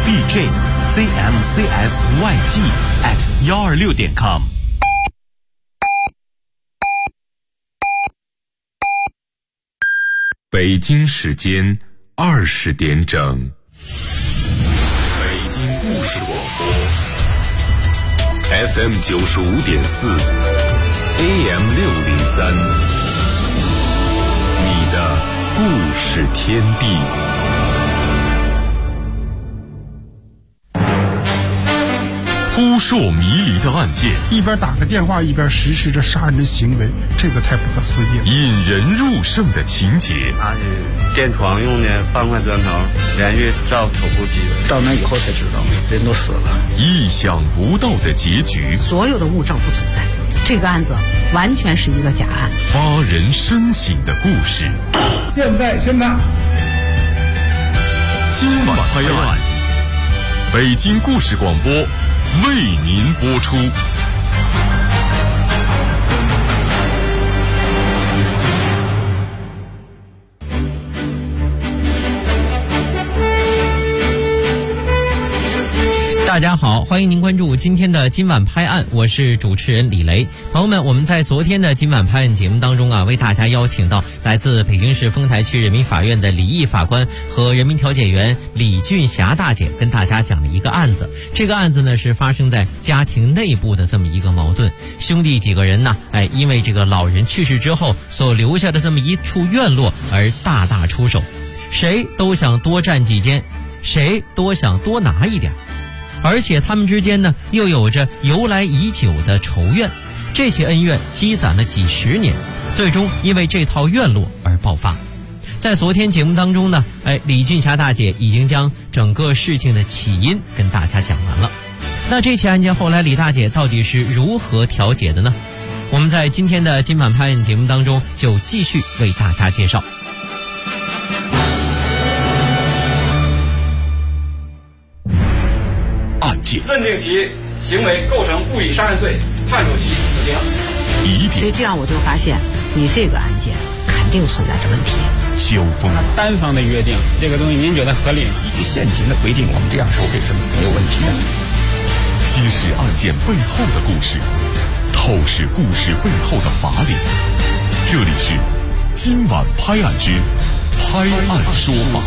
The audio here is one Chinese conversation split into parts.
bjzmcsyg@126.com。 北京时间20点整，北京故事广播 FM 95.4 AM 603，你的故事天地。扑朔迷离的案件， 一边打个电话一边实施着杀人的行为，这个太不可思议了。 引人入胜的情节， 他是电床用的半块砖头，连续照头部击， 到那以后才知道人都死了。 意想不到的结局， 所有的物证不存在，这个案子完全是一个假案。 发人深省的故事， 现在宣判， 今晚拍案，北京故事广播为您播出。 大家好，欢迎您关注今天的今晚拍案，我是主持人李雷。朋友们，我们在昨天的今晚拍案节目当中为大家邀请到来自北京市丰台区人民法院的李毅法官和人民调解员李俊霞大姐，跟大家讲了一个案子。这个案子呢是发生在家庭内部的这么一个矛盾，兄弟几个人呢，因为这个老人去世之后所留下的这么一处院落而大打出手，谁都想多占几间，谁都想多拿一点。而且他们之间呢又有着由来已久的仇怨，这些恩怨积攒了几十年，最终因为这套院落而爆发。在昨天节目当中呢，李俊霞大姐已经将整个事情的起因跟大家讲完了。那这起案件后来李大姐到底是如何调解的呢？我们在今天的今晚拍案节目当中就继续为大家介绍。 认定其行为构成故意杀人罪，判处其死刑。 所以这样我就发现，你这个案件肯定存在着问题。 交锋， 单方的约定，这个东西您觉得合理吗？ 依据现行的规定，我们这样收费是没有问题的。 揭示案件背后的故事，透视故事背后的法理。这里是今晚拍案之拍案说法。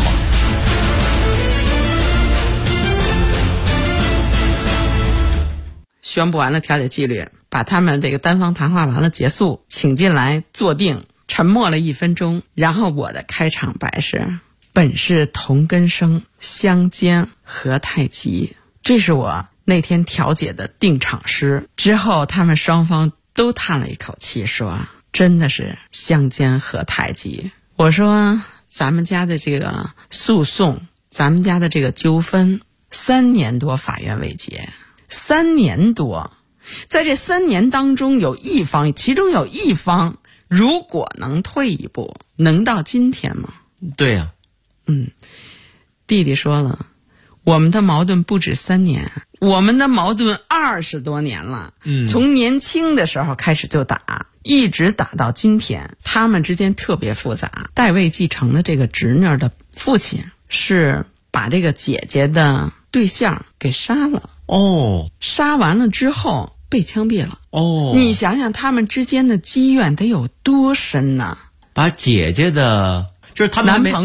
宣布完了调解纪律，把他们这个单方谈话完了结束，请进来坐定，沉默了1分钟，然后我的开场白是：本是同根生，相煎何太急。这是我那天调解的定场诗。之后他们双方都叹了一口气，说真的是相煎何太急。我说咱们家的这个诉讼，咱们家的这个纠纷3年多法院未结，3年多，在这3年当中其中有一方如果能退一步，能到今天吗？ 对呀。 弟弟说了，我们的矛盾不止3年，我们的矛盾20多年了。从年轻的时候开始就打，一直打到今天。他们之间特别复杂，代位继承的这个侄女的父亲是把这个姐姐的对象给杀了。杀完了之后被枪毙了。你想想他们之间的积怨得有多深呢？ 把姐姐的就是他们男朋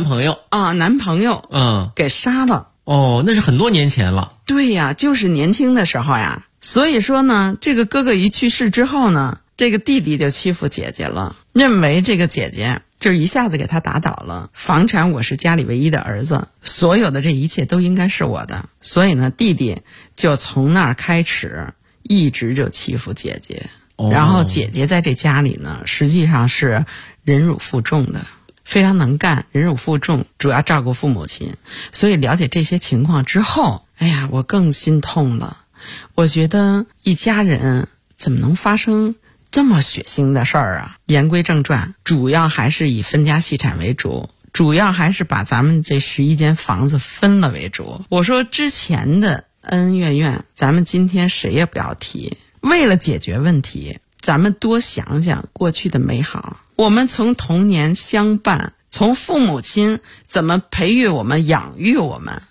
友给杀了。 那是很多年前了。 对呀，就是年轻的时候呀。所以说呢，这个哥哥一去世之后呢，这个弟弟就欺负姐姐了，认为这个姐姐就是一下子给他打倒了，房产我是家里唯一的儿子，所有的这一切都应该是我的。所以呢，弟弟就从那儿开始一直就欺负姐姐。然后姐姐在这家里呢，实际上是忍辱负重的，非常能干，忍辱负重，主要照顾父母亲。所以了解这些情况之后，我更心痛了。我觉得一家人怎么能发生这么血腥的事儿啊？言归正传，主要还是以分家析产为主，主要还是把咱们这11间房子分了为主。我说之前的恩恩怨怨，咱们今天谁也不要提。为了解决问题，咱们多想想过去的美好。我们从童年相伴，从父母亲怎么培育我们、养育我们，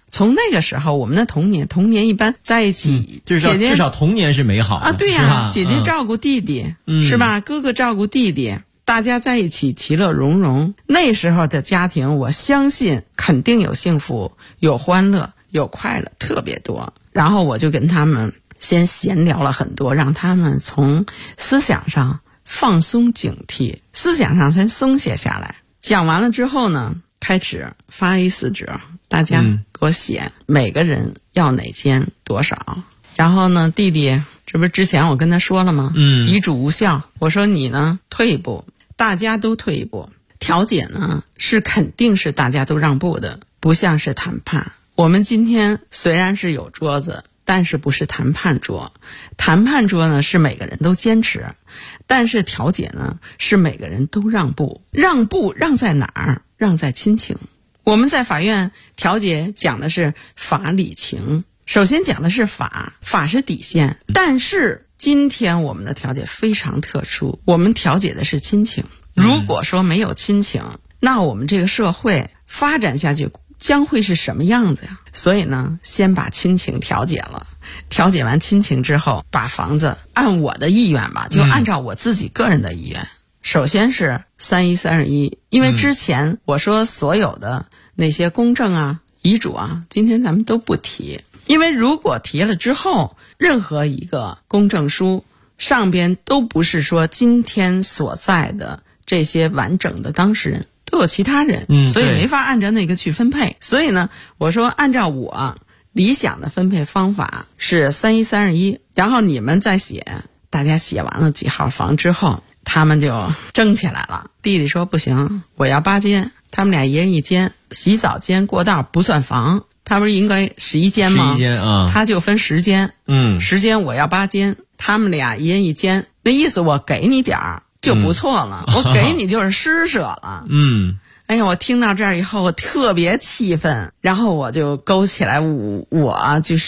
从那个时候，我们的童年一般在一起， 至少童年是美好的啊。对呀，姐姐照顾弟弟，是吧？哥哥照顾弟弟，大家在一起其乐融融。那时候的家庭，我相信肯定有幸福、有欢乐、有快乐，特别多。然后我就跟他们先闲聊了很多，让他们从思想上放松警惕，思想上先松懈下来。讲完了之后呢，开始发 A4 纸，大家给我写每个人要哪间多少。然后呢，弟弟，这不是之前我跟他说了吗？遗嘱无效，我说你呢退一步，大家都退一步。调解呢是肯定是大家都让步的，不像是谈判。我们今天虽然是有桌子，但是不是谈判桌。谈判桌呢是每个人都坚持，但是调解呢是每个人都让步。让在哪儿？让在亲情。我们在法院调解讲的是法理情，首先讲的是法是底线。但是今天我们的调解非常特殊，我们调解的是亲情。如果说没有亲情，那我们这个社会发展下去将会是什么样子呀？所以呢，先把亲情调解了，调解完亲情之后，把房子按我的意愿吧，就按照我自己个人的意愿。首先是3131，因为之前我说所有的那些公证啊、遗嘱啊，今天咱们都不提，因为如果提了之后，任何一个公证书上边都不是说今天所在的这些完整的当事人，都有其他人，所以没法按照那个去分配。所以呢，我说按照我理想的分配方法是3131，然后你们再写，大家写完了几号房之后，他们就争起来了。弟弟说不行，我要8间，他们俩一人一间，洗澡间过道不算房，他不是应该11间吗？11 间啊， 他就分10间，10间我要8间，他们俩一人一间，那意思我给你点儿就不错了，我给你就是施舍了。哎呀，我听到这儿以后，我特别气愤，然后我就勾起来我就是，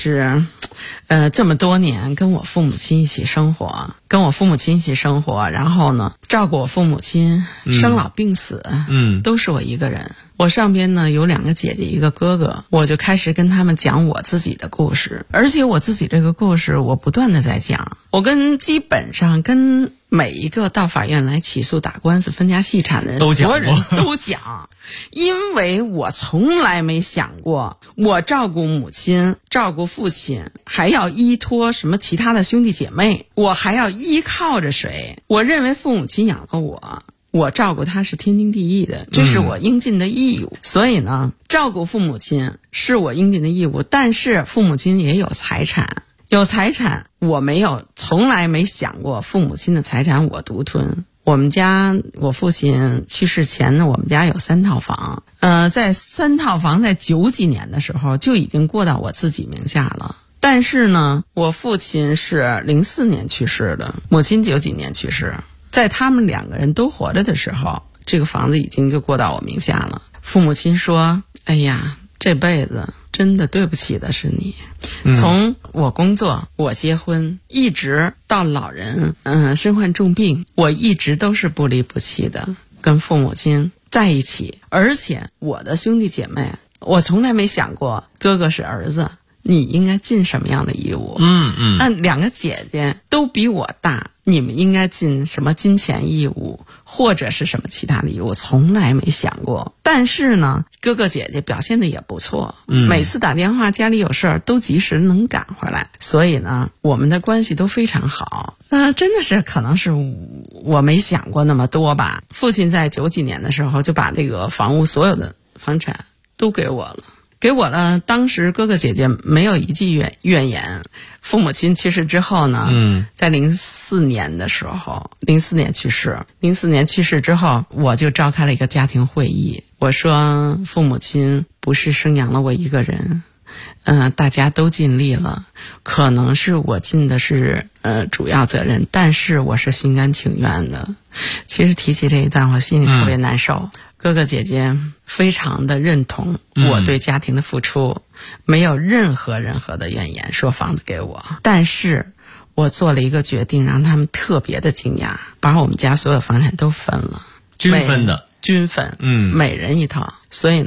这么多年跟我父母亲一起生活，然后呢，照顾我父母亲，生老病死，都是我一个人。我上边呢有2个姐姐，1个哥哥，我就开始跟他们讲我自己的故事，而且我自己这个故事我不断的在讲，我基本上跟每一个到法院来起诉打官司分家细产的人，所有人都讲，因为我从来没想过我照顾母亲、照顾父亲还要依托什么其他的兄弟姐妹，我还要依靠着谁？我认为父母亲养了我照顾他是天经地义的，这是我应尽的义务。所以呢，照顾父母亲是我应尽的义务，但是父母亲也有财产，我从来没想过父母亲的财产我独吞。我父亲去世前呢，我们家有3套房，在3套房在90几年的时候就已经过到我自己名下了。但是呢，我父亲是04年去世的，母亲90几年去世。在他们2个人都活着的时候，这个房子已经就过到我名下了。父母亲说，哎呀，这辈子真的对不起的是你，从我工作，我结婚，一直到老人身患重病，我一直都是不离不弃的跟父母亲在一起。而且我的兄弟姐妹，我从来没想过哥哥是儿子你应该尽什么样的义务。那2个姐姐都比我大，你们应该尽什么金钱义务或者是什么其他的义务，从来没想过。但是呢，哥哥姐姐表现的也不错，每次打电话家里有事儿都及时能赶回来，所以呢我们的关系都非常好。真的是可能是我没想过那么多吧。父亲在90几年的时候就把这个房屋所有的房产都给我了，当时哥哥姐姐没有一句怨言。父母亲去世之后呢，在04年的时候，04年去世之后，我就召开了一个家庭会议。我说父母亲不是生养了我一个人，大家都尽力了，可能是我尽的是主要责任，但是我是心甘情愿的。其实提起这一段我心里特别难受。哥哥姐姐非常的认同我对家庭的付出，没有任何的怨言，说房子给我。但是我做了一个决定，让他们特别的惊讶，把我们家所有房产都分了， 均分， 每人一套。所以呢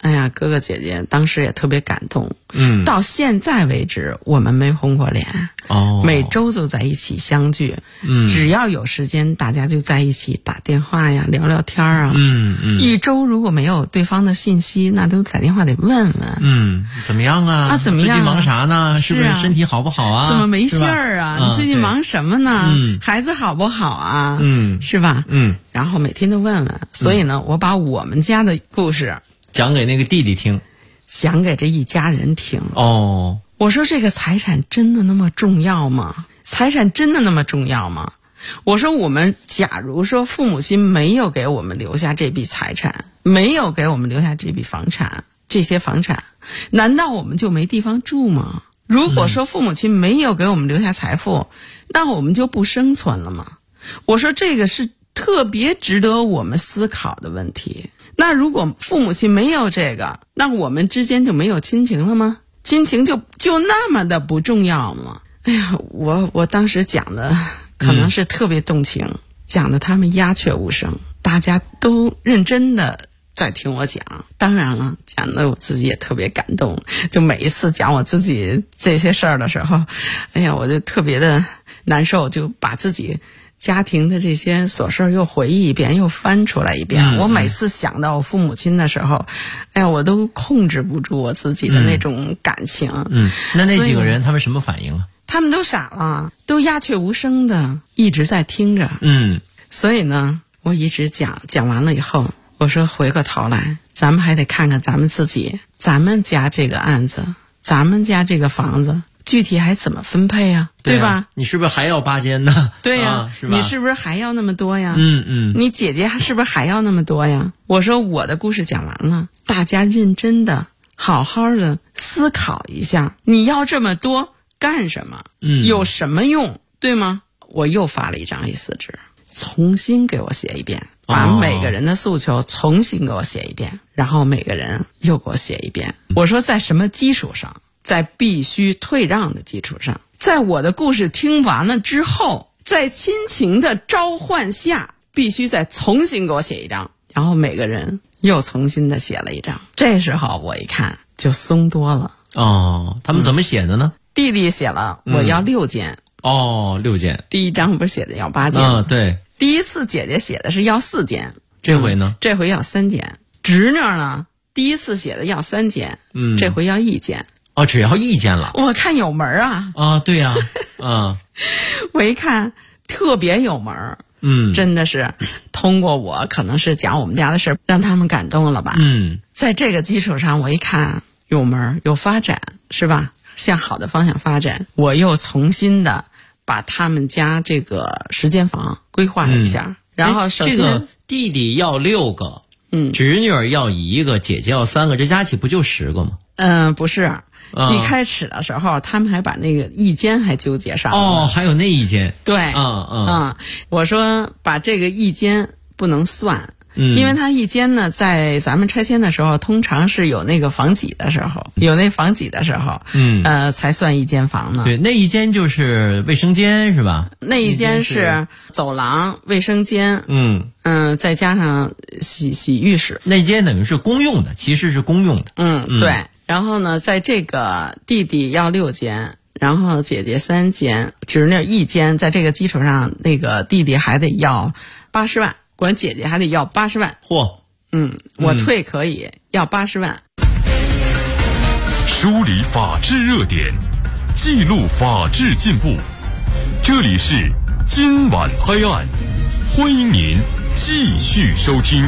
哎呀，哥哥姐姐当时也特别感动。到现在为止我们没红过脸。每周都在一起相聚。只要有时间大家就在一起打电话呀，聊聊天啊。一周如果没有对方的信息，那都打电话得问问。 怎么样啊？ 怎么样？ 最近忙啥呢？是不是身体好不好啊？ 怎么没信儿啊？你最近忙什么呢？孩子好不好啊？是吧？然后每天都问问。所以呢，我把我们家的故事讲给那个弟弟听， 讲给这一家人听。我说这个财产真的那么重要吗？财产真的那么重要吗？我说我们假如说父母亲没有给我们留下这笔财产，没有给我们留下这笔房产，这些房产，难道我们就没地方住吗？如果说父母亲没有给我们留下财富，那我们就不生存了吗？我说这个是特别值得我们思考的问题。那如果父母亲没有这个，那我们之间就没有亲情了吗？亲情就那么的不重要吗？哎呀，我当时讲的可能是特别动情，讲的他们鸦雀无声，大家都认真的在听我讲。当然了，讲的我自己也特别感动，就每一次讲我自己这些事儿的时候，哎呀，我就特别的难受，就把自己家庭的这些琐事又回忆一遍，又翻出来一遍。我每次想到我父母亲的时候，哎呀，我都控制不住我自己的那种感情。 那几个人他们什么反应啊？ 他们都傻了，都鸦雀无声的一直在听着。所以呢，我一直讲完了以后，我说回过头来，咱们还得看看咱们自己，咱们家这个案子，咱们家这个房子具体还怎么分配啊？对吧？ 你是不是还要8间呢？ 对呀， 是吧？ 你是不是还要那么多呀？你姐姐是不是还要那么多呀？我说我的故事讲完了，大家认真的好好的思考一下，你要这么多干什么？有什么用？对吗？我又发了一张A4纸，重新给我写一遍，把每个人的诉求重新给我写一遍，然后每个人又给我写一遍。我说在什么基础上？在必须退让的基础上，在我的故事听完了之后，在亲情的召唤下，必须再重新给我写一张，然后每个人又重新的写了一张。这时候我一看就松多了。 他们怎么写的呢？ 弟弟写了我要6间。 6间。 第一张不是写的要8间？ 对。 第一次姐姐写的是要4间， 这回呢？ 这回要3间。侄女呢，第一次写的要3间，这回要1间。 只要1间了。 我看有门啊。 对呀。 我一看特别有门。真的是通过我可能是讲我们家的事让他们感动了吧。在这个基础上，我一看有门有发展，是吧？向好的方向发展，我又重新的把他们家这个10间房规划了一下。然后首先这个弟弟要6个，侄女儿要1个，姐姐要3个，这加起不就10个吗？ 不是。一开始的时候，他们还把那个1间还纠结上了。 还有那1间。 对。我说把这个1间不能算。因为它1间呢，在咱们拆迁的时候，通常是有那个房几的时候，才算1间房呢。 对，那1间就是卫生间是吧？ 那1间是走廊、卫生间，再加上洗浴室。 那间等于是公用的，其实是公用的。 对。然后呢，在这个弟弟要6间，然后姐姐3间，侄女1间，在这个基础上，那个弟弟还得要80万。管姐姐还得要80万。我退可以，要80万。 梳理法治热点，记录法治进步。这里是今晚拍案，欢迎您继续收听。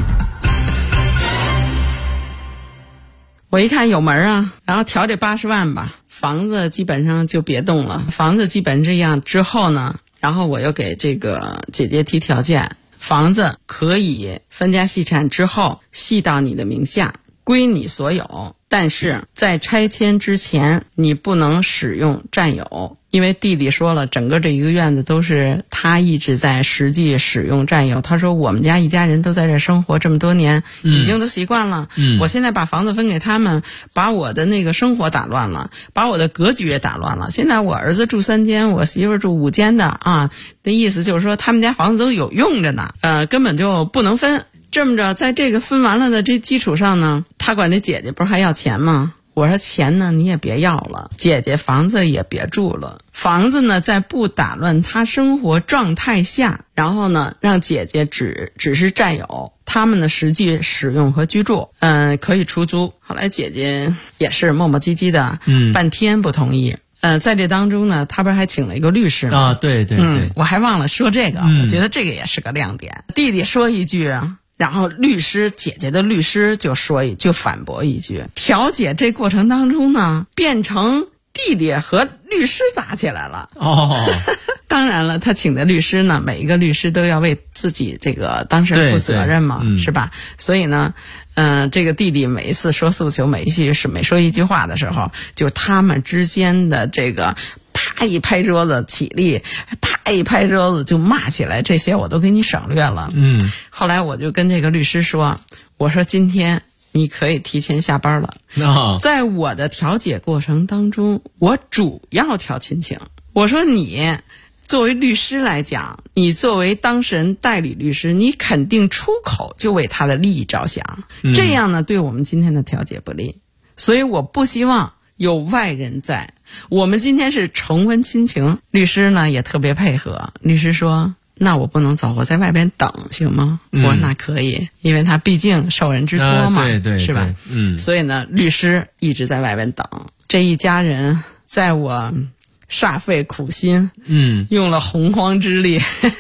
我一看有门啊，然后调这80万吧，房子基本上就别动了。房子基本这样之后呢，然后我又给这个姐姐提条件。房子可以分家细产之后系到你的名下，归你所有，但是在拆迁之前你不能使用占有。因为弟弟说了，整个这一个院子都是他一直在实际使用占有。他说我们家一家人都在这生活这么多年，已经都习惯了。我现在把房子分给他们，把我的那个生活打乱了，把我的格局也打乱了。现在我儿子住3间，我媳妇住5间的啊，那意思就是说他们家房子都有用着呢，根本就不能分。 这么着，在这个分完了的这基础上呢，他管这姐姐不是还要钱吗？我说钱呢你也别要了，姐姐房子也别住了，房子呢在不打乱她生活状态下，然后呢让姐姐只是占有，他们的实际使用和居住，可以出租。后来姐姐也是磨磨唧唧的，半天不同意。在这当中呢，他不是还请了一个律师吗？ 啊，对对对， 我还忘了说这个，我觉得这个也是个亮点。弟弟说一句，然后姐姐的律师就反驳一句，调解这过程当中呢，变成弟弟和律师打起来了。当然了，他请的律师呢，每一个律师都要为自己这个当事人负责任嘛，是吧？所以呢，这个弟弟每一次说诉求，每说一句话的时候，就他们之间的这个啪一拍桌子起立，啪一拍桌子就骂起来，这些我都给你省略了。后来我就跟这个律师说，我说今天你可以提前下班了。在我的调解过程当中，我主要调亲情。我说你作为律师来讲，你作为当事人代理律师，你肯定出口就为他的利益着想，这样呢对我们今天的调解不利，所以我不希望有外人在。我们今天是重温亲情，律师呢也特别配合。律师说，那我不能走，我在外边等行吗？我说那可以，因为他毕竟受人之托嘛， 对， 是吧？所以呢，律师一直在外边等。这一家人在我煞费苦心，用了洪荒之力，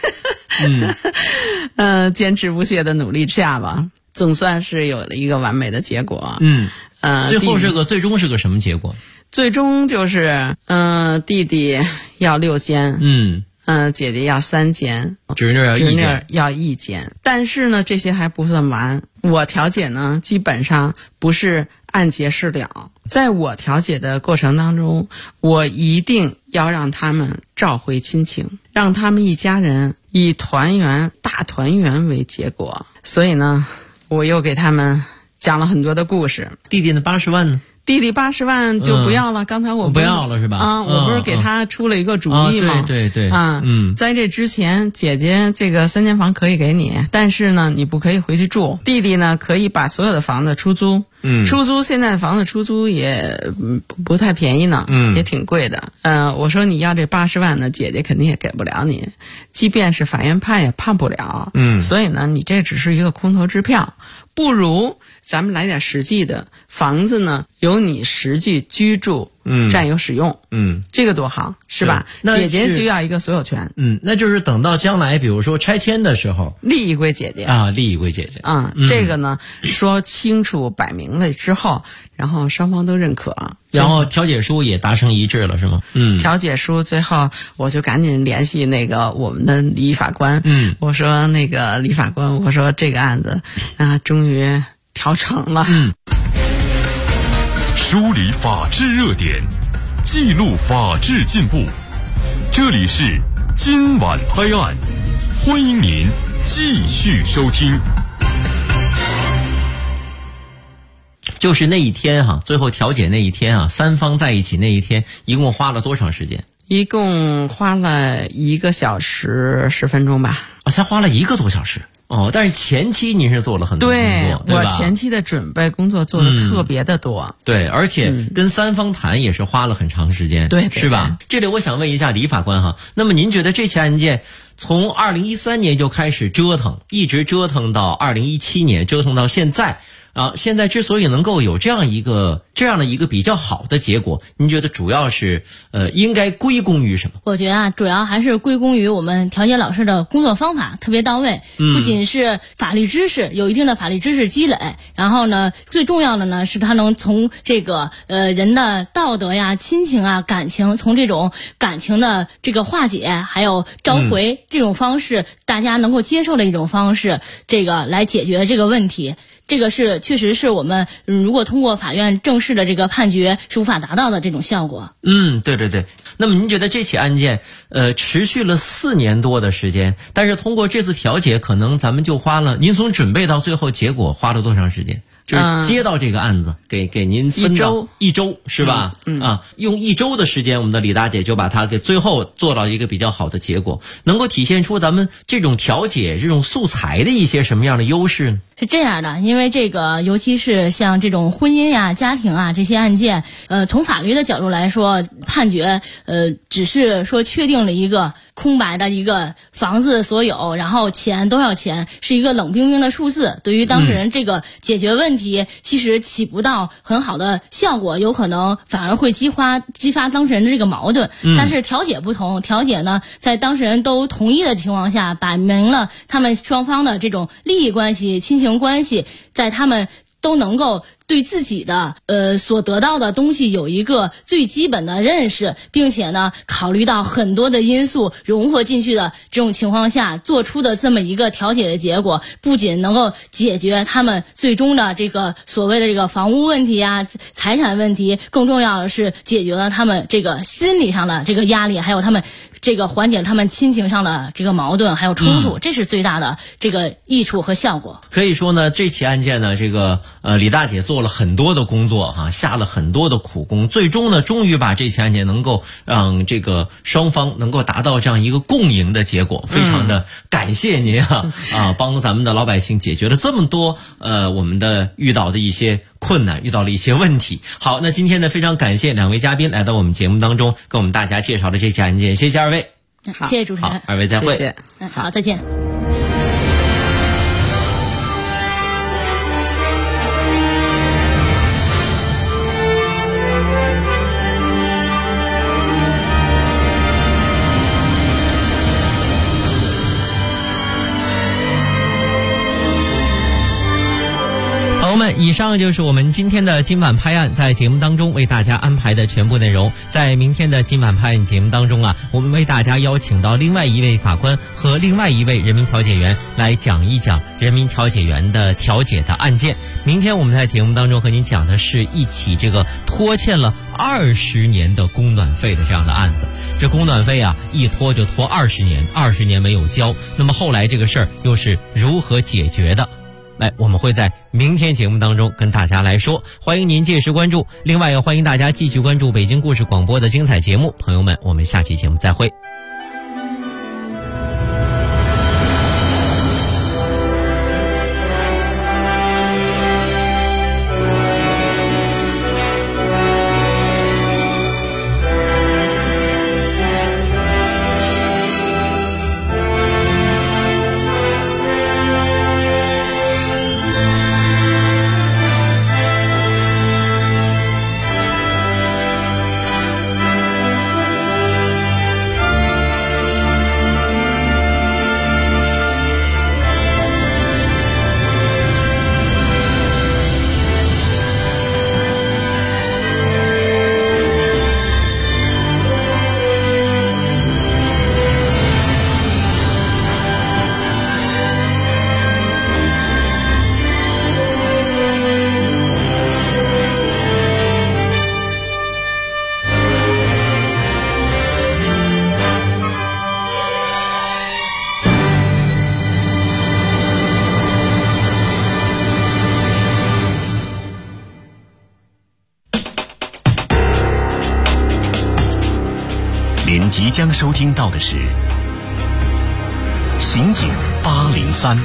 坚持不懈的努力之下吧，总算是有了一个完美的结果。 最终是个什么结果？ 最终就是弟弟要6间，姐姐要3间， 侄女要1间。但是呢，这些还不算完。我调解呢，基本上不是按揭事了。在我调解的过程当中，我一定要让他们召回亲情，让他们一家人以大团圆为结果。所以呢，我又给他们讲了很多的故事。 弟弟的80万呢？ 弟弟80万就不要了，刚才我不要了是吧？ 我不是给他出了一个主意吗？ 对， 在这之前，姐姐这个3间房可以给你，但是呢，你不可以回去住。弟弟呢，可以把所有的房子出租。出租现在的房子出租也不太便宜呢，也挺贵的。我说你要这80万呢，姐姐肯定也给不了你，即便是法院判也判不了。所以呢，你这只是一个空头支票，不如咱们来点实际的。房子呢，由你实际居住，占有使用，这个多好，是吧？姐姐就要一个所有权。 那就是等到将来，比如说拆迁的时候， 利益归姐姐啊，利益归姐姐。 这个呢，说清楚摆明了之后，然后双方都认可， 然后调解书也达成一致了，是吗？ 调解书最后我就赶紧联系那个我们的李法官，我说那个李法官，我说这个案子终于调成了。 梳理法治热点，记录法治进步。这里是今晚拍案，欢迎您继续收听。 就是那一天最后调解那一天三方在一起那一天，一共花了多长时间？ 一共花了1个小时10分钟吧。 才花了1个多小时。但是前期您是做了很多工作，对吧？ 我前期的准备工作做的特别的多。 对，而且跟3方谈也是花了很长时间， 对， 是吧？这里我想问一下李法官那么您觉得这起案件从2013年就开始折腾，一直折腾到2017年，折腾到现在现在之所以能够有这样的一个比较好的结果，您觉得主要是应该归功于什么？ 我觉得主要还是归功于我们调解老师的工作方法特别到位，不仅是法律知识有一定的法律知识积累，然后呢，最重要的呢是他能从这个人的道德呀、亲情啊、感情，从这种感情的这个化解，还有召回这种方式，大家能够接受的一种方式，这个来解决这个问题。这个确实是我们如果通过法院正式的这个判决是无法达到的这种效果。 对。那么您觉得这起案件持续了4年多的时间，但是通过这次调解，可能咱们就花了，您从准备到最后结果花了多长时间？就是接到这个案子，给您分到一周是吧？用1周的时间，我们的李大姐就把它给最后做到一个比较好的结果，能够体现出咱们这种调解这种素材的一些什么样的优势呢？ 是这样的，因为这个尤其是像这种婚姻呀、家庭啊这些案件，从法律的角度来说，判决只是说确定了一个空白的一个房子所有，然后钱多少钱，是一个冷冰冰的数字，对于当事人这个解决问题其实起不到很好的效果，有可能反而会激发当事人的这个矛盾。但是调解不同，调解呢在当事人都同意的情况下，摆明了他们双方的这种利益关系、亲情关系，在他们都能够对自己的所得到的东西有一个最基本的认识，并且呢考虑到很多的因素融合进去的这种情况下做出的这么一个调解的结果，不仅能够解决他们最终的这个所谓的这个房屋问题啊、财产问题，更重要的是解决了他们这个心理上的这个压力，还有他们这个缓解他们亲情上的这个矛盾还有冲突，这是最大的这个益处和效果。 可以说呢，这起案件呢，这个李大姐做了很多的工作哈，下了很多的苦功，最终呢，终于把这起案件能够让这个双方能够达到这样一个共赢的结果，非常的感谢您帮咱们的老百姓解决了这么多我们的遇到的一些困难，遇到了一些问题。好，那今天呢，非常感谢两位嘉宾来到我们节目当中，跟我们大家介绍了这起案件，谢谢二位。 谢谢主持人。 好，二位再会。 谢谢。 好，再见。 朋友们，以上就是我们今天的今晚拍案在节目当中为大家安排的全部内容。在明天的今晚拍案节目当中我们为大家邀请到另外一位法官和另外一位人民调解员来讲一讲人民调解员的调解的案件。明天我们在节目当中和您讲的是一起这个拖欠了20年的供暖费的这样的案子。这供暖费一拖就拖20年，20年没有交，那么后来这个事儿又是如何解决的？来，我们会在明天节目当中跟大家来说，欢迎您届时关注。另外也欢迎大家继续关注北京故事广播的精彩节目。朋友们，我们下期节目再会。 您即将收听到的是《刑警803》。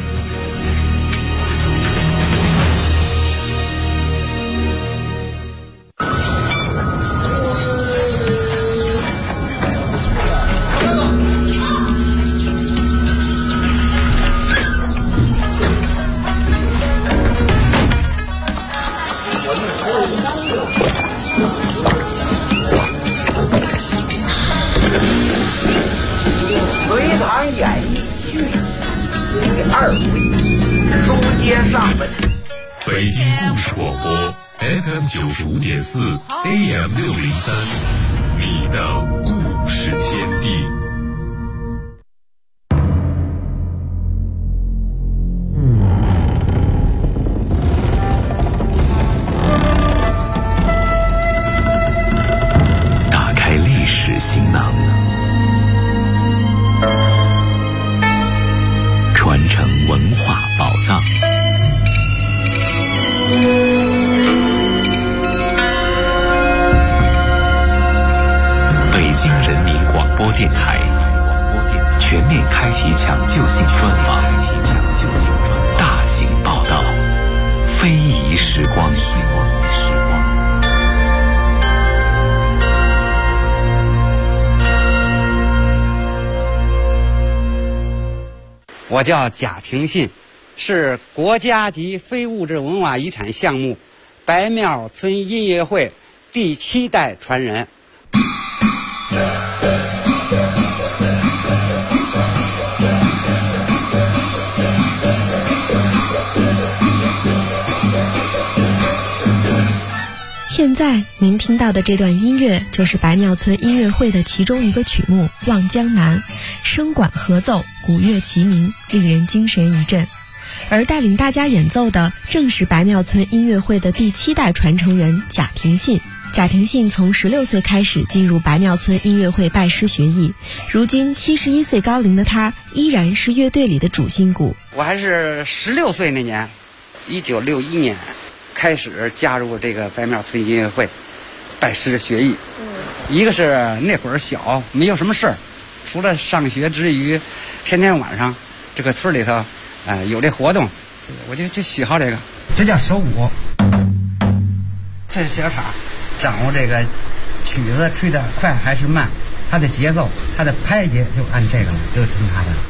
隋唐演艺剧第2回书接上文。 北京故事广播 FM 95.4 AM 603，你的故事天地。打开历史行囊，传承文化宝藏。北京人民广播电台全面开启抢救性专访，大型报道。 非遗时光。 我叫贾廷信，是国家级非物质文化遗产项目白庙村音乐会第7代传人。 现在您听到的这段音乐就是白庙村音乐会的其中一个曲目《望江南》，声管合奏，鼓乐齐鸣，令人精神一振。而带领大家演奏的正是白庙村音乐会的第7代传承人贾廷信。贾廷信从16岁开始进入白庙村音乐会拜师学艺，如今71岁高龄的他依然是乐队里的主心骨。 我还是16岁那年，1961年开始加入这个白庙村音乐会，拜师学艺。一个是那会儿小，没有什么事儿，除了上学之余，天天晚上这个村里头，有这活动，我就喜好这个。这叫手舞，这是小叉，掌握这个曲子吹得快还是慢，它的节奏，它的拍节就按这个，就听它的。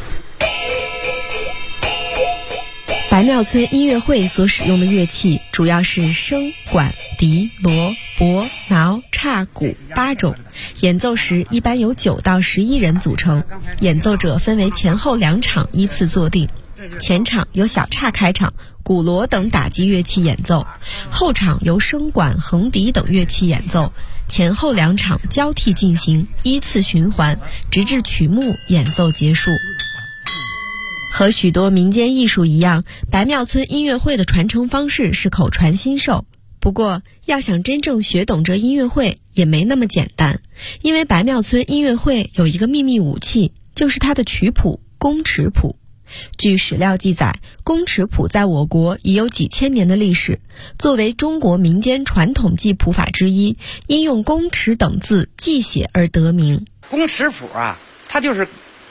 白庙村音乐会所使用的乐器主要是笙、管、笛、锣、钹、挠、叉、鼓8种，演奏时一般由9到11人组成，演奏者分为前后2场依次坐定。前场由小叉开场，鼓锣等打击乐器演奏，后场由笙管、横笛等乐器演奏，前后2场交替进行，依次循环，直至曲目演奏结束。和许多民间艺术一样，白庙村音乐会的传承方式是口传心授。不过，要想真正学懂这音乐会也没那么简单，因为白庙村音乐会有一个秘密武器，就是它的曲谱宫尺谱。据史料记载，宫尺谱在我国已有几千年的历史，作为中国民间传统记谱法之一，因用宫尺等字记写而得名。 宫尺谱啊，它就是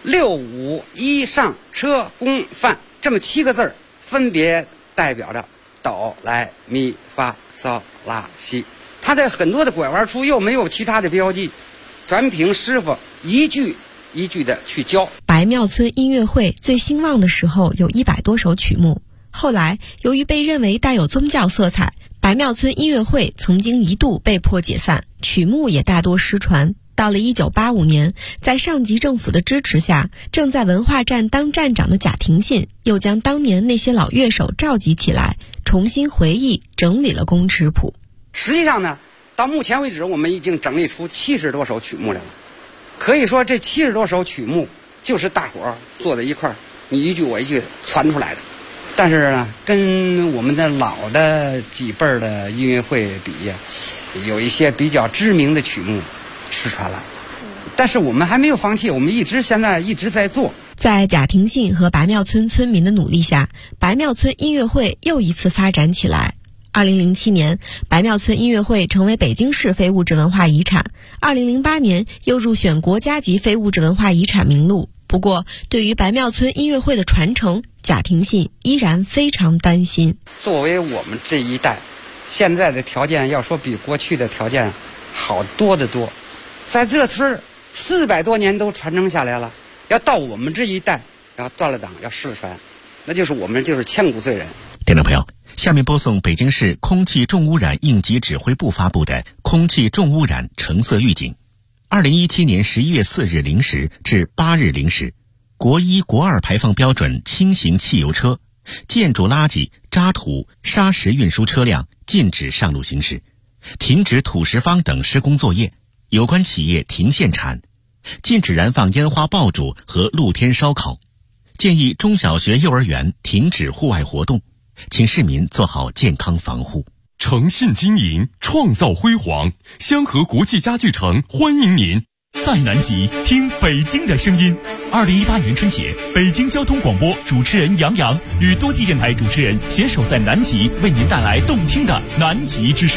6、5、1上车宫范这么7个字儿，分别代表着哆来咪发嗦拉西。它的很多的拐弯处又没有其他的标记，全凭师傅一句一句的去教。 白庙村音乐会最兴旺的时候有100多首曲目，后来由于被认为带有宗教色彩，白庙村音乐会曾经一度被迫解散，曲目也大多失传。到了1985年，在上级政府的支持下，正在文化站当站长的贾廷信又将当年那些老乐手召集起来，重新回忆整理了宫尺谱。 实际上呢，到目前为止我们已经整理出70多首曲目来了。可以说这70多首曲目就是大伙儿坐在一块儿，你一句我一句传出来的。但是呢，跟我们的老的几辈儿的音乐会比，有一些比较知名的曲目失传了，但是我们还没有放弃，我们现在一直在做。 在贾廷信和白庙村村民的努力下，白庙村音乐会又一次发展起来。2007年，白庙村音乐会成为北京市非物质文化遗产，2008年又入选国家级非物质文化遗产名录。不过，对于白庙村音乐会的传承，贾廷信依然非常担心。 作为我们这一代，现在的条件要说比过去的条件好多得多。在这村400多年都传承下来了，要到我们这一代要断了档要失传，那就是我们就是千古罪人。 听众朋友，下面播送北京市空气重污染应急指挥部发布的空气重污染橙色预警。2017年11月4日0时至8日0时，国1、国2排放标准轻型汽油车、建筑垃圾、渣土、砂石运输车辆禁止上路行驶，停止土石方等施工作业，有关企业停限产，禁止燃放烟花爆竹和露天烧烤，建议中小学、幼儿园停止户外活动，请市民做好健康防护。 诚信经营，创造辉煌，香河国际家具城欢迎您。在南极听北京的声音。2018年春节，北京交通广播主持人杨洋与多地电台主持人携手在南极，为您带来动听的南极之声。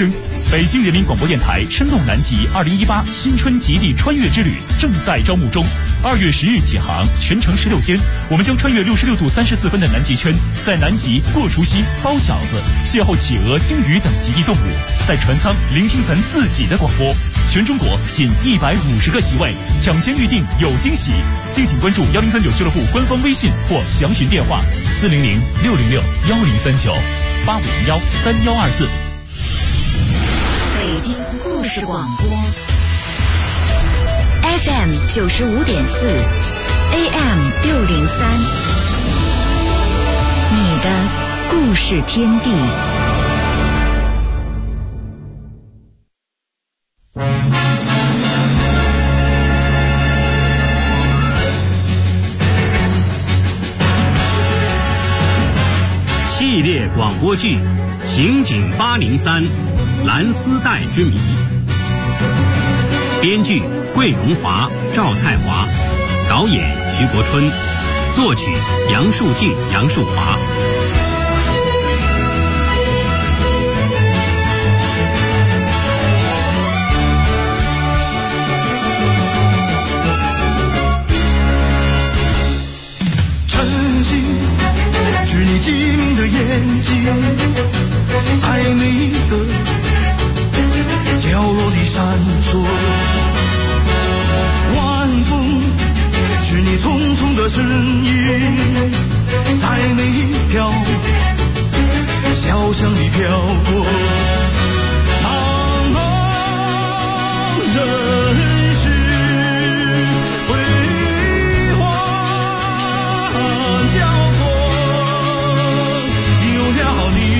北京人民广播电台生动南极2018新春极地穿越之旅正在招募中，2月10日起航，全程16天，我们将穿越66度34分的南极圈，在南极过除夕、包饺子，邂逅企鹅、鲸鱼等极地动物，在船舱聆听咱自己的广播。全中国仅150个席位，抢先预定有惊喜。敬请关注1039俱乐部官方微信或详询电话400-606-1039，8501-3124。 北京故事广播 FM 95.4 AM 603，你的故事天地。 系列广播剧《刑警803蓝丝带之谜》，编剧桂荣华、赵菜华，导演徐国春，作曲杨树静、杨树华。 是你机灵的眼睛，在每一个角落里闪烁。晚风是你匆匆的身影，在每一条小巷里飘过。茫茫人世辉煌交错。有你，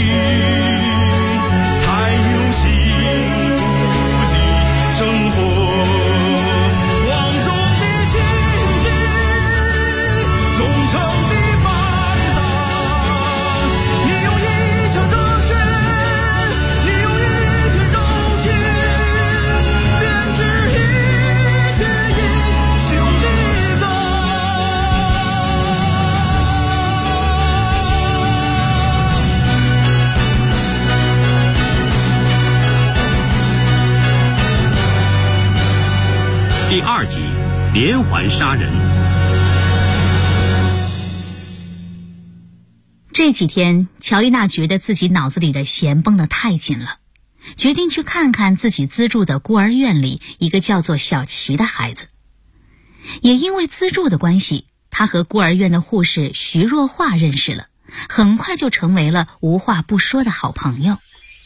才有幸福的生活。光荣的心境，忠诚的伴郎。你用一腔热血，你用一片柔情，编织一阙英雄的歌。 第2集连环杀人。 这几天乔丽娜觉得自己脑子里的弦绷得太紧了，决定去看看自己资助的孤儿院里一个叫做小琪的孩子。也因为资助的关系，她和孤儿院的护士徐若化认识了，很快就成为了无话不说的好朋友。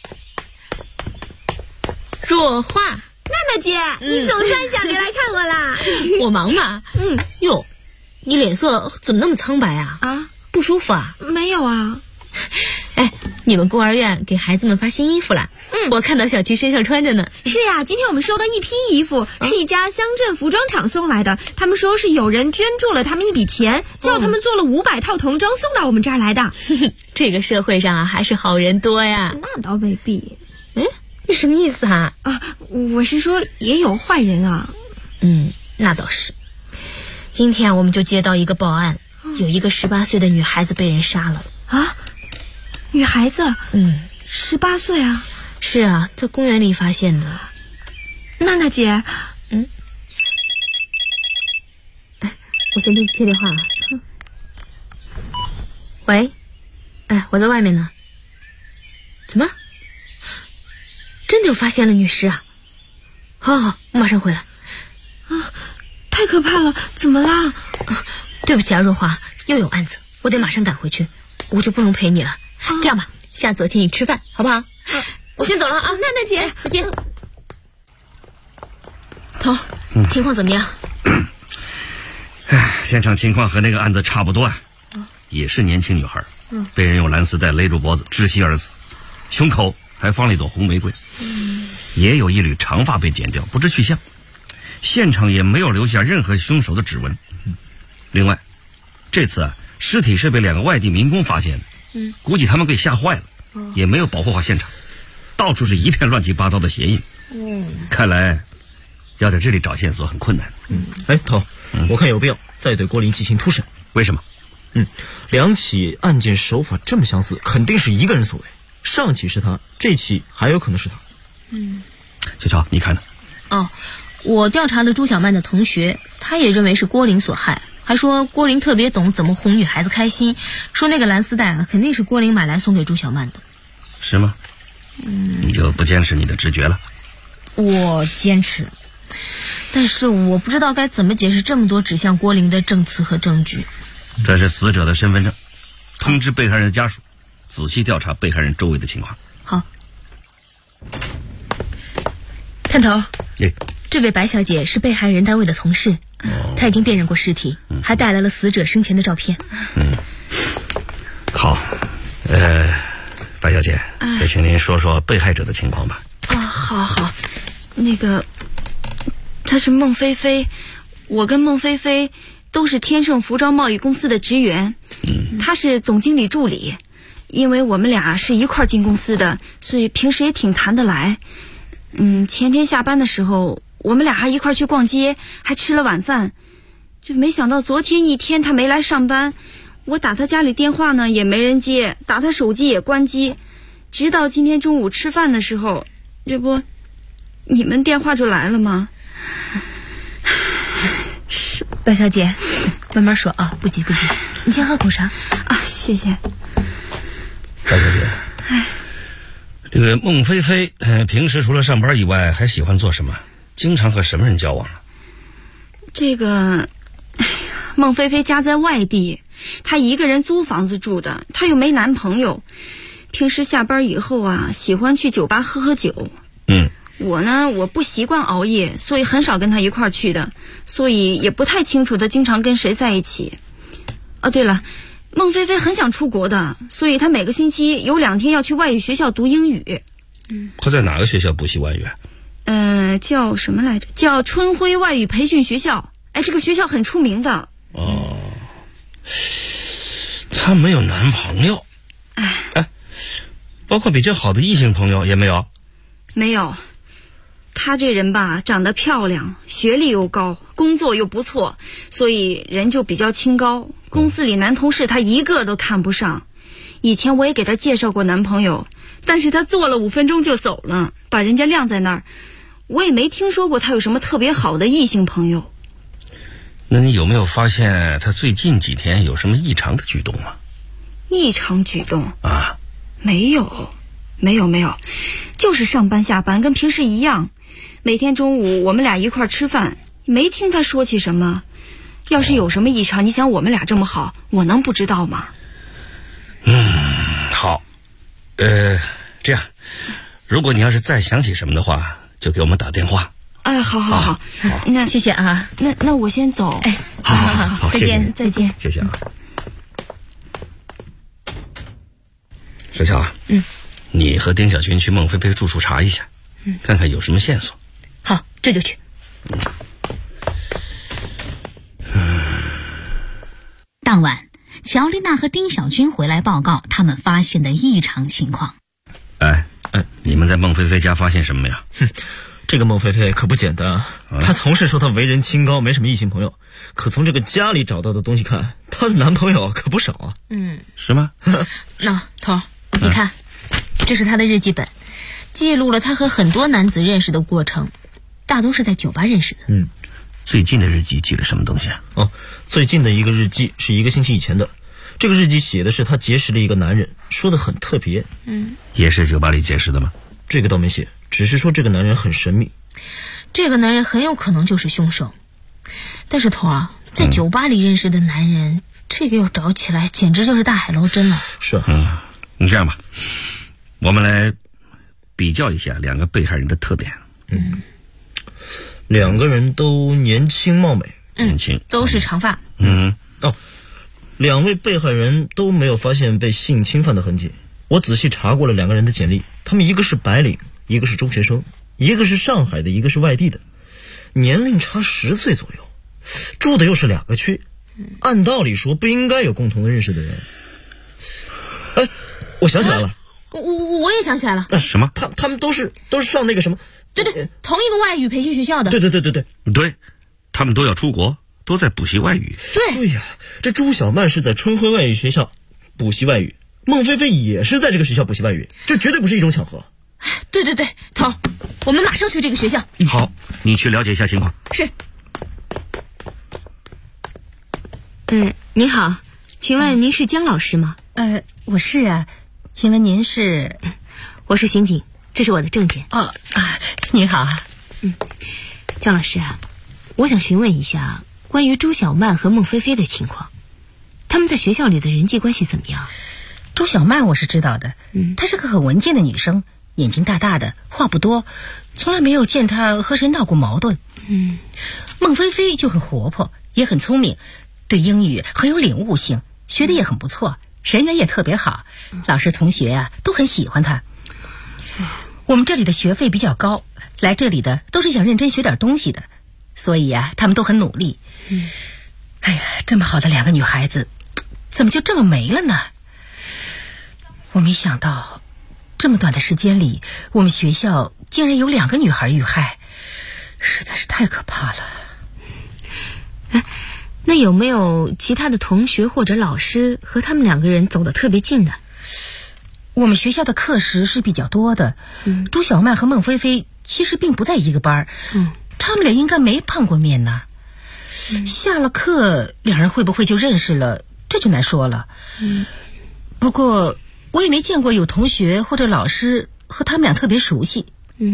若化，娜娜姐，你总算想着来看我啦！我忙嘛。哟，你脸色怎么那么苍白啊？啊，不舒服啊？没有啊。哎，你们孤儿院给孩子们发新衣服了。我看到小琪身上穿着呢。 是呀，今天我们收到一批衣服，是一家乡镇服装厂送来的。他们说是有人捐助了他们一笔钱，叫他们做了500套童装送到我们这儿来的。 这个社会上啊，还是好人多呀。 那倒未必。 你什么意思啊？ 啊，我是说也有坏人啊。 那倒是。今天我们就接到一个报案，有一个18岁的女孩子被人杀了。 啊？女孩子？18岁啊？ 是啊，在公园里发现的。 娜娜姐， 我先接电话。喂，我在外面呢。怎么？真的发现了女尸啊？好，我马上回来。 啊，太可怕了！怎么啦？ 对不起啊，若华，又有案子，我得马上赶回去，我就不能陪你了。这样吧，下次我请你吃饭，好不好？我先走了啊，娜娜姐，再见。头，情况怎么样？ 现场情况和那个案子差不多啊，也是年轻女孩，被人用蓝丝带勒住脖子，窒息而死，胸口还放了一朵红玫瑰，也有一缕长发被剪掉，不知去向。现场也没有留下任何凶手的指纹。另外，这次尸体是被2个外地民工发现的，估计他们被吓坏了，也没有保护好现场，到处是一片乱七八糟的鞋印。看来要在这里找线索很困难。 头，我看有必要再对郭林进行突审。 为什么 ？2起案件手法这么相似，肯定是一个人所为。上起是他，这起还有可能是他。 小乔，你看呢？ 哦，我调查了朱小曼的同学，他也认为是郭玲所害，还说郭玲特别懂怎么哄女孩子开心，说那个蓝丝带啊，肯定是郭玲买来送给朱小曼的。 是吗？你就不坚持你的直觉了？ 我坚持，但是我不知道该怎么解释这么多指向郭玲的证词和证据。 这是死者的身份证，通知被害人的家属，仔细调查被害人周围的情况。 好。探头，这位白小姐是被害人单位的同事，她已经辨认过尸体，还带来了死者生前的照片。 好，白小姐，也请您说说被害者的情况吧。 好，那个，她是孟菲菲，我跟孟菲菲都是天盛服装贸易公司的职员，她是总经理助理，因为我们俩是一块进公司的，所以平时也挺谈得来。前天下班的时候，我们俩还一块去逛街，还吃了晚饭。就没想到昨天一天他没来上班，我打他家里电话呢也没人接，打他手机也关机，直到今天中午吃饭的时候，这不，你们电话就来了吗？ 是白小姐，慢慢说啊，不急，你先喝口茶啊，谢谢。 白小姐，这个孟菲菲，平时除了上班以外，还喜欢做什么？经常和什么人交往？ 这个，孟菲菲家在外地，她一个人租房子住的，她又没男朋友，平时下班以后啊，喜欢去酒吧喝酒。我呢，我不习惯熬夜，所以很少跟她一块儿去的，所以也不太清楚她经常跟谁在一起。对了，孟菲菲很想出国的，所以她每个星期有2天要去外语学校读英语。 她在哪个学校补习外语？ 叫什么来着？叫春晖外语培训学校。这个学校很出名的。 她没有男朋友。包括比较好的异性朋友也没有？ 没有。她这人吧，长得漂亮，学历又高，工作又不错，所以人就比较清高。公司里男同事她一个都看不上。以前我也给她介绍过男朋友，但是她做了5分钟就走了，把人家晾在那儿。我也没听说过她有什么特别好的异性朋友。 那你有没有发现她最近几天有什么异常的举动吗？ 异常举动啊？ 没有，就是上班下班跟平时一样。每天中午我们俩一块吃饭，没听她说起什么。要是有什么异常，你想我们俩这么好，我能不知道吗？ 好，这样，如果你要是再想起什么的话，就给我们打电话。 好，那谢谢啊。 那我先走。 好， 再见，再见。 谢谢啊。石桥啊，你和丁小军去孟菲菲住处查一下，看看有什么线索。 好，这就去。 当晚，乔丽娜和丁小军回来报告他们发现的异常情况。 你们在孟菲菲家发现什么呀？ 这个孟菲菲可不简单啊！她同事说她为人清高，没什么异性朋友，可从这个家里找到的东西看，她的男朋友可不少啊。 是吗？ 那头，你看，这是她的日记本，记录了她和很多男子认识的过程，大都是在酒吧认识的。 最近的日记记了什么东西啊？ 最近的一个日记是1个星期以前的，这个日记写的是她结识了一个男人，说的很特别。 也是酒吧里结识的吗？ 这个倒没写，只是说这个男人很神秘。 这个男人很有可能就是凶手。但是头啊，在酒吧里认识的男人，这个要找起来简直就是大海捞针了。 是啊。 你这样吧，我们来比较一下2个被害人的特点。 2个人都年轻貌美。 年轻， 都是长发。 2位被害人都没有发现被性侵犯的痕迹。我仔细查过了2个人的简历，他们一个是白领，一个是中学生，一个是上海的，一个是外地的，年龄差10岁左右，住的又是2个区，按道理说不应该有共同的认识的人。我想起来了， 我也想起来了。 什么？ 他们都是上那个什么？ 对，同一个外语培训学校的。 对， 他们都要出国，都在补习外语。 对呀，这朱小曼是在春晖外语学校补习外语，孟菲菲也是在这个学校补习外语，这绝对不是一种巧合。 对，头，我们马上去这个学校。 好，你去了解一下情况。 是。您好，请问您是姜老师吗？ 我是啊，请问您是？ 我是刑警，这是我的证件。 您好。 姜老师啊，我想询问一下关于朱小曼和孟菲菲的情况，他们在学校里的人际关系怎么样？ 朱小曼我是知道的，她是个很文静的女生，眼睛大大的，话不多，从来没有见她和谁闹过矛盾。孟菲菲就很活泼，也很聪明，对英语很有领悟性，学的也很不错，人缘也特别好，老师同学啊都很喜欢她。我们这里的学费比较高，来这里的都是想认真学点东西的，所以啊他们都很努力。哎呀，这么好的2个女孩子怎么就这么没了呢？我没想到这么短的时间里，我们学校竟然有2个女孩遇害，实在是太可怕了。 那有没有其他的同学或者老师和他们2个人走得特别近的？ 我们学校的课时是比较多的，朱小曼和孟菲菲其实并不在一个班，他们俩应该没碰过面呢。下了课2人会不会就认识了，这就难说了。不过我也没见过有同学或者老师和他们俩特别熟悉。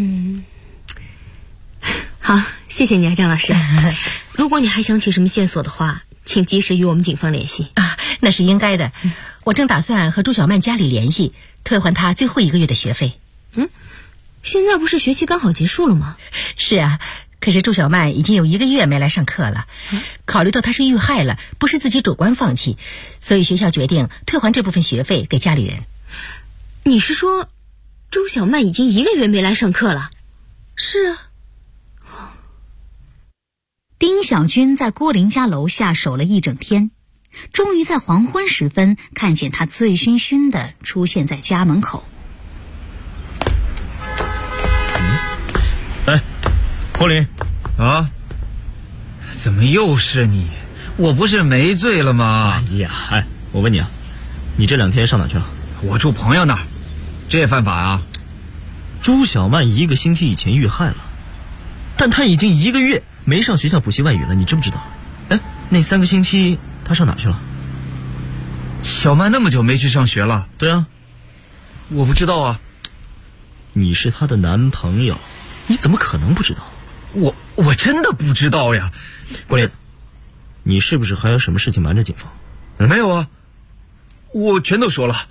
好，谢谢你啊，姜老师。如果你还想起什么线索的话，请及时与我们警方联系。 那是应该的。我正打算和朱小曼家里联系，退还她最后1个月的学费。 现在不是学期刚好结束了吗？ 是啊，可是朱小曼已经有1个月没来上课了。考虑到她是遇害了，不是自己主观放弃，所以学校决定退还这部分学费给家里人。 你是说朱小曼已经1个月没来上课了？ 是啊。 丁小军在郭林家楼下守了1整天，终于在黄昏时分看见他醉醺醺地出现在家门口。 郭林啊，怎么又是你？我不是没醉了吗？ 我问你啊，你这2天上哪去了？ 我住朋友那儿，这也犯法啊？ 朱小曼1个星期以前遇害了，但她已经1个月没上学校补习外语了，你知不知道？那3个星期她上哪去了？ 小曼那么久没去上学了？ 对啊。 我不知道啊。 你是她的男朋友，你怎么可能不知道？ 我真的不知道呀。 郭林，你是不是还有什么事情瞒着警方？ 没有啊，我全都说了。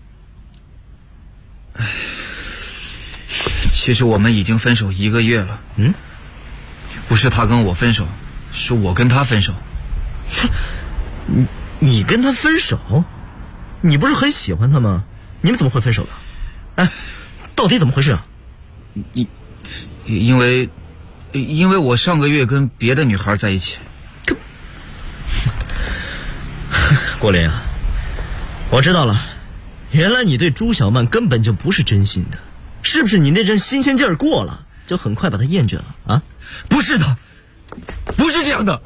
其实我们已经分手1个月了。不是他跟我分手，是我跟他分手。 你跟他分手？你不是很喜欢他吗？你们怎么会分手的？到底怎么回事啊？ 因为我上个月跟别的女孩在一起。 郭林啊，我知道了，原来你对朱小曼根本就不是真心的，是不是你那阵新鲜劲儿过了，就很快把她厌倦了啊？ 不是的，不是这样的。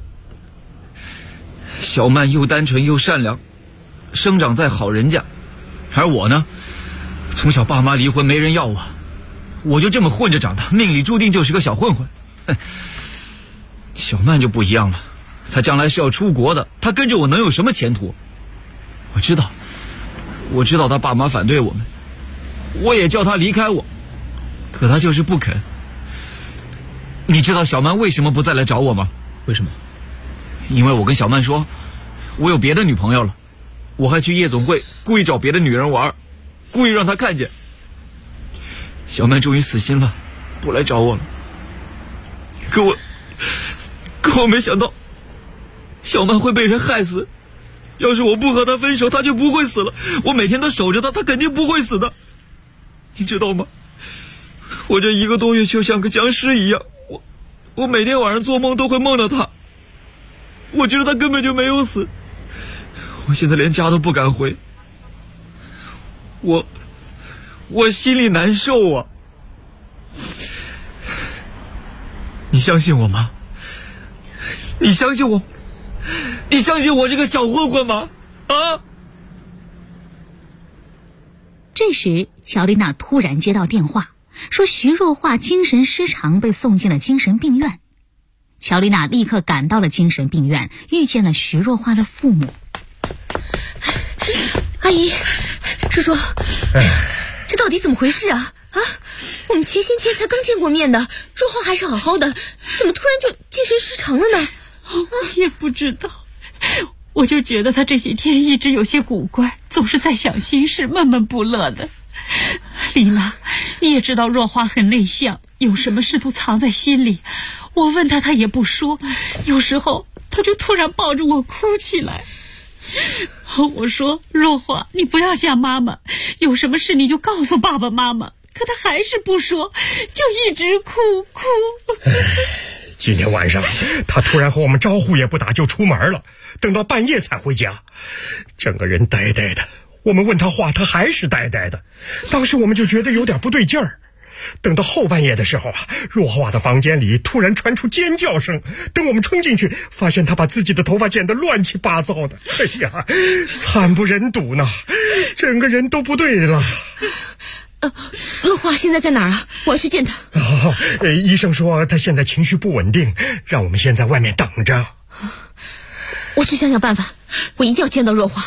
小曼又单纯又善良，生长在好人家，而我呢，从小爸妈离婚没人要我就这么混着长大，命里注定就是个小混混。小曼就不一样了，她将来是要出国的，她跟着我能有什么前途？我知道她爸妈反对我们，我也叫她离开我，可她就是不肯。你知道小曼为什么不再来找我吗？ 为什么？ 因为我跟小曼说我有别的女朋友了，我还去夜总会故意找别的女人玩，故意让她看见。小曼终于死心了，不来找我了。可我没想到小曼会被人害死，要是我不和她分手，她就不会死了。我每天都守着她，她肯定不会死的，你知道吗？我这1个多月就像个僵尸一样，我每天晚上做梦都会梦到她。我觉得她根本就没有死，我现在连家都不敢回，我心里难受啊。你相信我吗？你相信我？你相信我这个小混混吗？啊？ 这时，乔丽娜突然接到电话，说徐若化精神失常，被送进了精神病院。乔丽娜立刻赶到了精神病院，遇见了徐若化的父母。 阿姨，叔叔，这到底怎么回事啊？我们前些天才刚见过面的，若化还是好好的，怎么突然就精神失常了呢？ 我也不知道，我就觉得他这几天一直有些古怪，总是在想心事，闷闷不乐的。丽娜，你也知道若化很内向，有什么事都藏在心里，我问他也不说，有时候他就突然抱着我哭起来。我说若化，你不要吓妈妈，有什么事你就告诉爸爸妈妈，可他还是不说，就一直哭。 今天晚上他突然和我们招呼也不打就出门了，等到半夜才回家，整个人呆呆的。我们问他话，他还是呆呆的。当时我们就觉得有点不对劲儿。等到后半夜的时候若化的房间里突然传出尖叫声，等我们冲进去，发现他把自己的头发剪得乱七八糟的，哎呀，惨不忍睹呢，整个人都不对了。 若化现在在哪儿啊？我要去见他。 医生说他现在情绪不稳定，让我们先在外面等着。 我去想想办法，我一定要见到若化。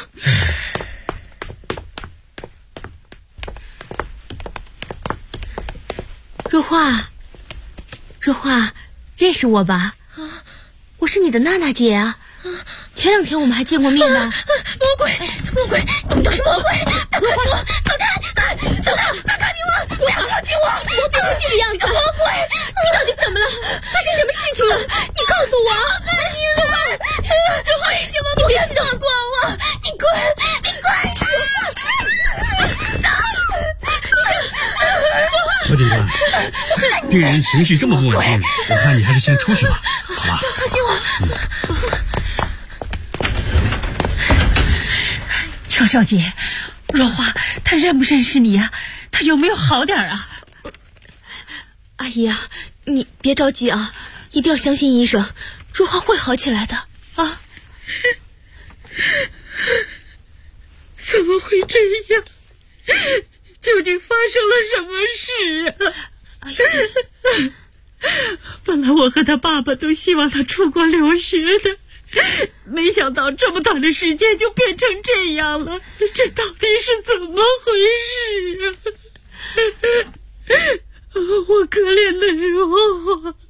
若化，认识我吧？我是你的娜娜姐啊。前2天我们还见过面呢。 魔鬼，都是魔鬼！不要靠近我，走开！不要靠近我，不要靠近我！ 我变成这个样子， 这个魔鬼！ 你到底怎么了？发生什么事情了？你告诉我。 若化，为什么不要放过我？你滚！走！ 何警官，病人情绪这么不稳定，我看你还是先出去吧，好吧？ 靠近我！ 程小姐，若化他认不认识你呀？他有没有好点啊？ 阿姨啊，你别着急啊，一定要相信医生，若化会好起来的啊。 怎么会这样？究竟发生了什么事啊？本来我和他爸爸都希望他出国留学的，没想到这么短的时间就变成这样了，这到底是怎么回事啊？我可怜的若化。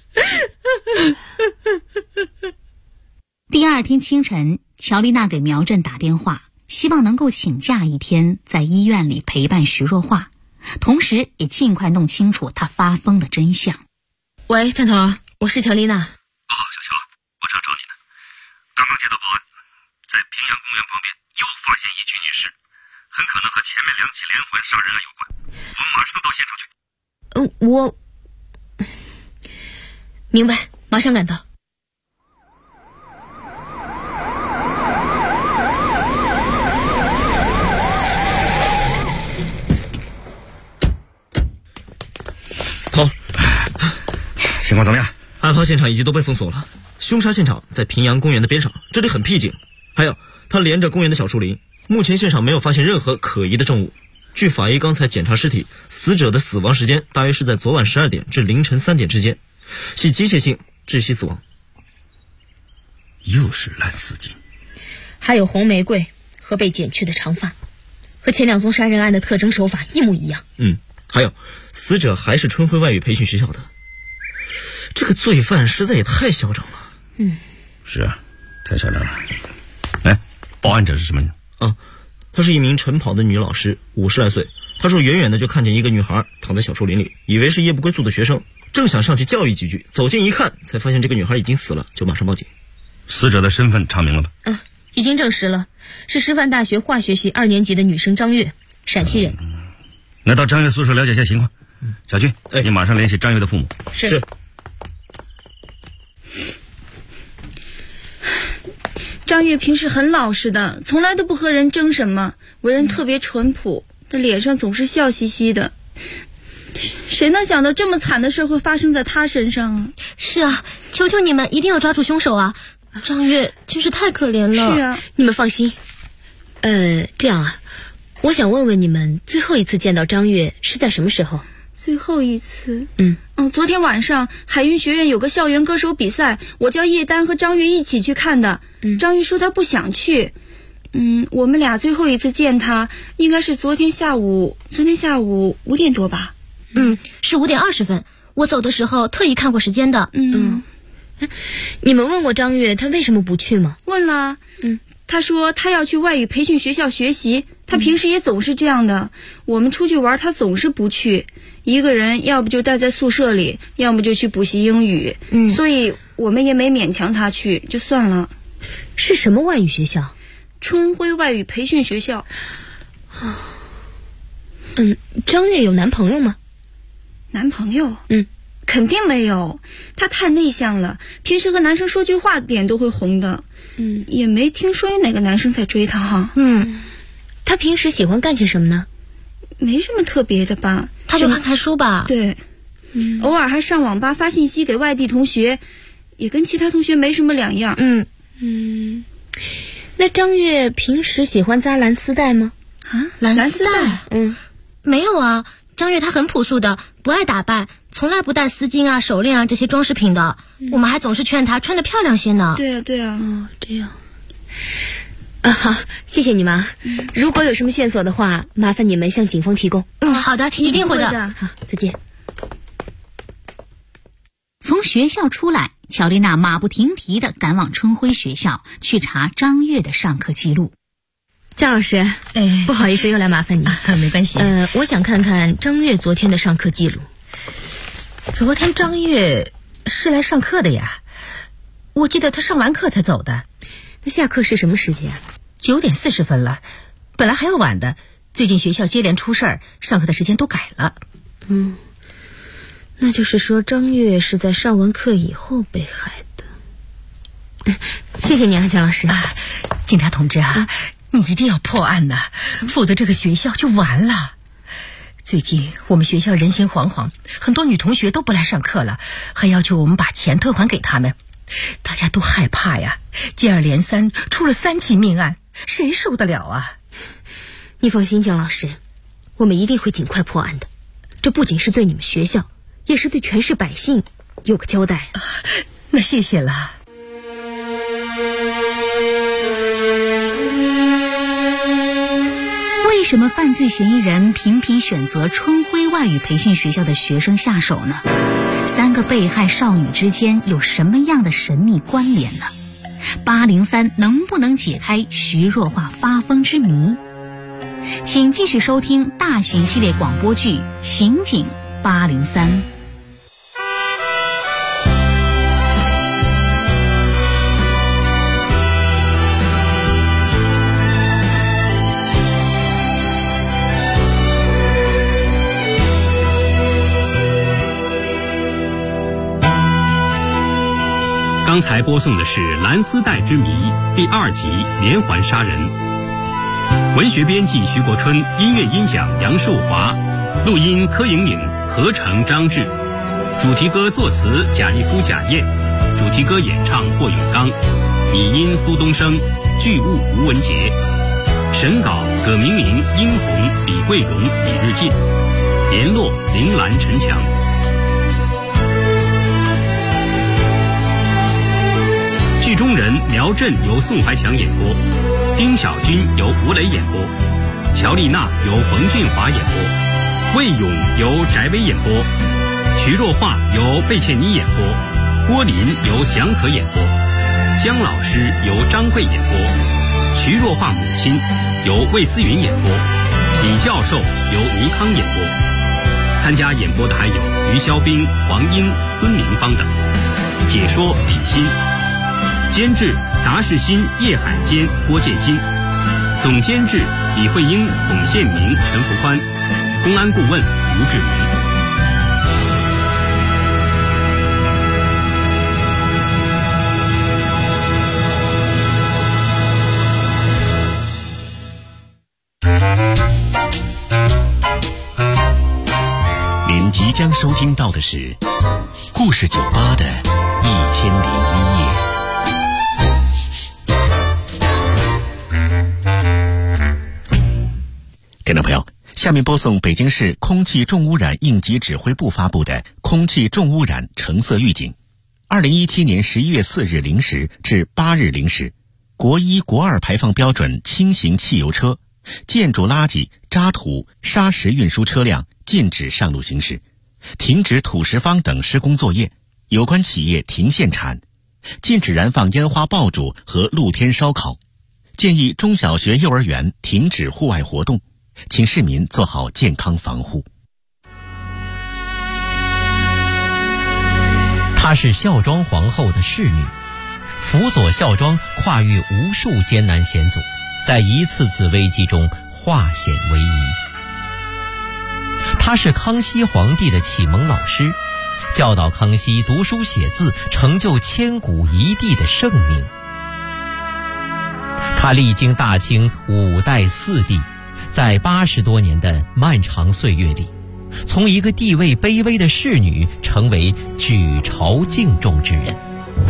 第2天清晨，乔丽娜给苗振打电话，希望能够请假1天，在医院里陪伴徐若化，同时也尽快弄清楚她发疯的真相。 喂，探头，我是乔丽娜。 小乔，我正找你呢。刚刚接到报案，在平阳公园旁边又发现一具女尸，很可能和前面2起连环杀人案有关。我们马上到现场去。 我明白，马上赶到。 好， 情况怎么样？ 案发现场已经都被封锁了，凶杀现场在平阳公园的边上，这里很僻静。还有，它连着公园的小树林，目前现场没有发现任何可疑的证物。据法医刚才检查尸体，死者的死亡时间大约是在昨晚12点至凌晨3点之间，系机械性窒息死亡。 又是蓝丝巾， 还有红玫瑰和被剪去的长发，和前2宗杀人案的特征手法一模一样。 还有，死者还是春晖外语培训学校的，这个罪犯实在也太嚣张了。 是啊，太嚣张了。哎，报案者是什么人？ 她是一名晨跑的女老师，50来岁。她说远远的就看见一个女孩躺在小树林里，以为是夜不归宿的学生，正想上去教育几句，走近一看，才发现这个女孩已经死了，就马上报警。 死者的身份查明了吗？ 已经证实了，是师范大学化学系2年级的女生张月，陕西人。 那到张月宿舍了解一下情况。小军，你马上联系张月的父母。 是。 张月平时很老实的，从来都不和人争什么，为人特别淳朴，他脸上总是笑嘻嘻的。谁能想到这么惨的事会发生在他身上啊？ 是啊，求求你们一定要抓住凶手啊！张月真是太可怜了。 是啊， 你们放心。这样啊， 我想问问你们，最后一次见到张悦是在什么时候？ 最后一次， 昨天晚上海云学院有个校园歌手比赛，我叫叶丹和张悦一起去看的。张悦说他不想去。我们俩最后一次见他，应该是昨天下午5点多吧。 是5点20分。我走的时候特意看过时间的。你们问过张悦他为什么不去吗？ 问了。他说他要去外语培训学校学习，他平时也总是这样的。我们出去玩他总是不去，一个人要不就待在宿舍里，要么就去补习英语。所以我们也没勉强他去，就算了。 是什么外语学校？ 春晖外语培训学校。 张悦有男朋友吗？ 男朋友？肯定没有，他太内向了，平时和男生说句话脸都会红的。也没听说有哪个男生在追他哈。 他平时喜欢干些什么呢？ 没什么特别的吧， 他就看看书吧。 对，偶尔还上网吧发信息给外地同学，也跟其他同学没什么两样。 那张悦平时喜欢扎蓝丝带吗？ 蓝丝带？ 没有啊，张悦他很朴素的，不爱打扮，从来不戴丝巾啊、手链啊这些装饰品的。我们还总是劝他穿得漂亮些呢。 对啊。 这样。好，谢谢你们。如果有什么线索的话，麻烦你们向警方提供。 好的，一定会的。 好，再见。 从学校出来，乔丽娜马不停蹄地赶往春晖学校去查张悦的上课记录。 姜老师，不好意思又来麻烦你。 没关系。 我想看看张悦昨天的上课记录。 昨天张悦是来上课的呀，我记得他上完课才走的。 那下课是什么时间 ？9点40分了，本来还要晚的，最近学校接连出事儿，上课的时间都改了。 那就是说张悦是在上完课以后被害的。谢谢你啊，姜老师。 警察同志啊，你一定要破案呐，否则这个学校就完了。最近我们学校人心惶惶，很多女同学都不来上课了，还要求我们把钱退还给他们。大家都害怕呀，接二连三出了3起命案，谁受得了啊？ 你放心，姜老师，我们一定会尽快破案的。这不仅是对你们学校，也是对全市百姓有个交代。 那谢谢了。 为什么犯罪嫌疑人频频选择春晖外语培训学校的学生下手呢？3个被害少女之间有什么样的神秘关联呢？803能不能解开徐若华发疯之谜？请继续收听大型系列广播剧《刑警803》。 刚才播送的是《蓝丝带之谜》第2集连环杀人。文学编辑徐国春，音乐音响杨树华，录音柯莹颖，合成张志，主题歌作词贾一夫、贾燕，主题歌演唱霍永刚，拟音苏东升，剧务吴文杰，审稿葛明明、殷红、李桂荣、李日进，联络铃兰、陈强。剧中人苗振由宋怀强演播，丁小军由吴磊演播，乔丽娜由冯俊华演播，魏勇由翟薇演播，徐若华由贝茜妮演播，郭林由蒋可演播，姜老师由张慧演播，徐若华母亲由魏思云演播，李教授由倪康演播。参加演播的还有于肖兵、黄英、孙明芳等。解说李欣，监制达世新、叶海坚、郭建新，总监制李慧英、董宪明、陈福宽，公安顾问吴志明。 您即将收听到的是故事酒吧的1001夜。 下面播送北京市空气重污染应急指挥部发布的空气重污染橙色预警。2017年11月4日0时至8日0时，国1、国2排放标准轻型汽油车、建筑垃圾、渣土、砂石运输车辆禁止上路行驶，停止土石方等施工作业，有关企业停限产，禁止燃放烟花爆竹和露天烧烤，建议中小学、幼儿园停止户外活动，请市民做好健康防护。 她是孝庄皇后的侍女，辅佐孝庄跨越无数艰难险阻，在一次次危机中化险为夷。她是康熙皇帝的启蒙老师，教导康熙读书写字，成就千古一帝的盛名。她历经大清5代4帝，在80多年的漫长岁月里，从一个地位卑微的侍女成为举朝敬重之人。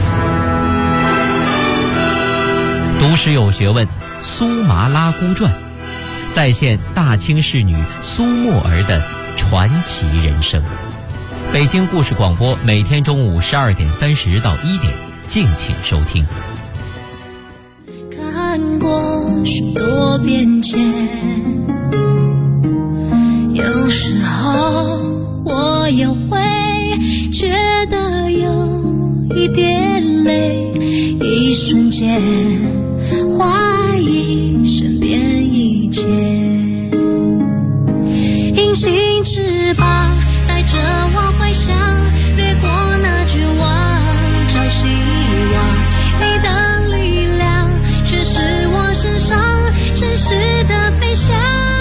读史有学问，苏麻拉姑传再现大清侍女苏沫儿的传奇人生。北京故事广播每天中午12点30到1点，敬请收听。 看过许多变迁，有时候我也会觉得有一点累，一瞬间怀疑身边一切。隐形翅膀带着我回想，掠过那绝望，找希望。你的力量却是我身上真实的飞翔，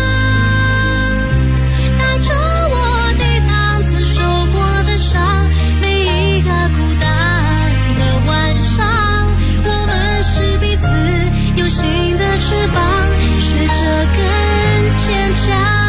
带着我抵挡曾受过的伤，每一个孤单的晚上，我们是彼此有新的翅膀，学着更坚强。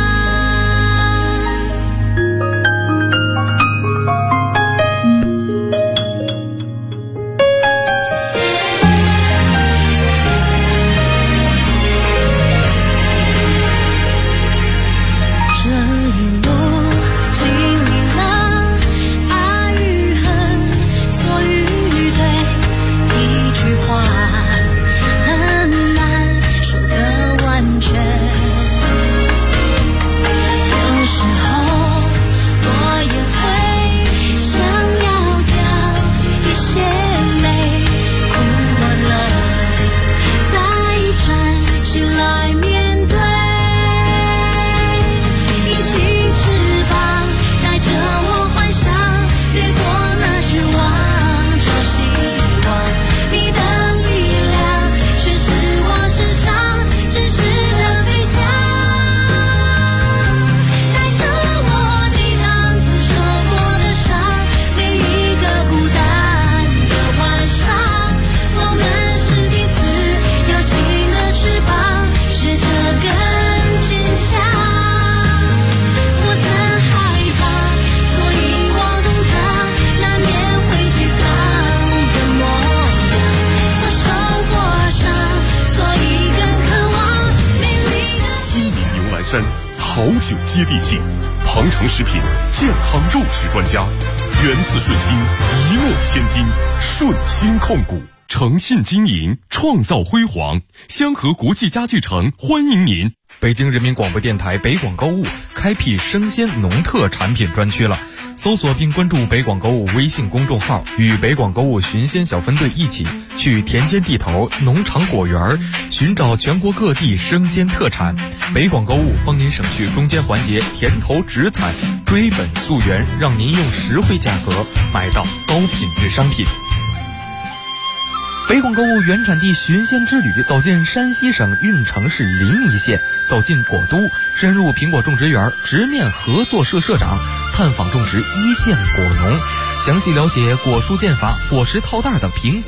好酒接地气，鹏程食品健康肉食专家，源自顺心，一诺千金，顺心控股，诚信经营，创造辉煌。香河国际家具城欢迎您。 北京人民广播电台北广购物开辟生鲜农特产品专区了，搜索并关注北广购物微信公众号，与北广购物寻鲜小分队一起去田间地头、农场果园寻找全国各地生鲜特产。北广购物帮您省去中间环节，田头直采，追本溯源，让您用实惠价格买到高品质商品。北广购物原产地寻鲜之旅，走进山西省运城市临沂县，走进果都，深入苹果种植园，直面合作社社长，探访种植一线果农，详细了解果蔬建法、果实套袋等苹果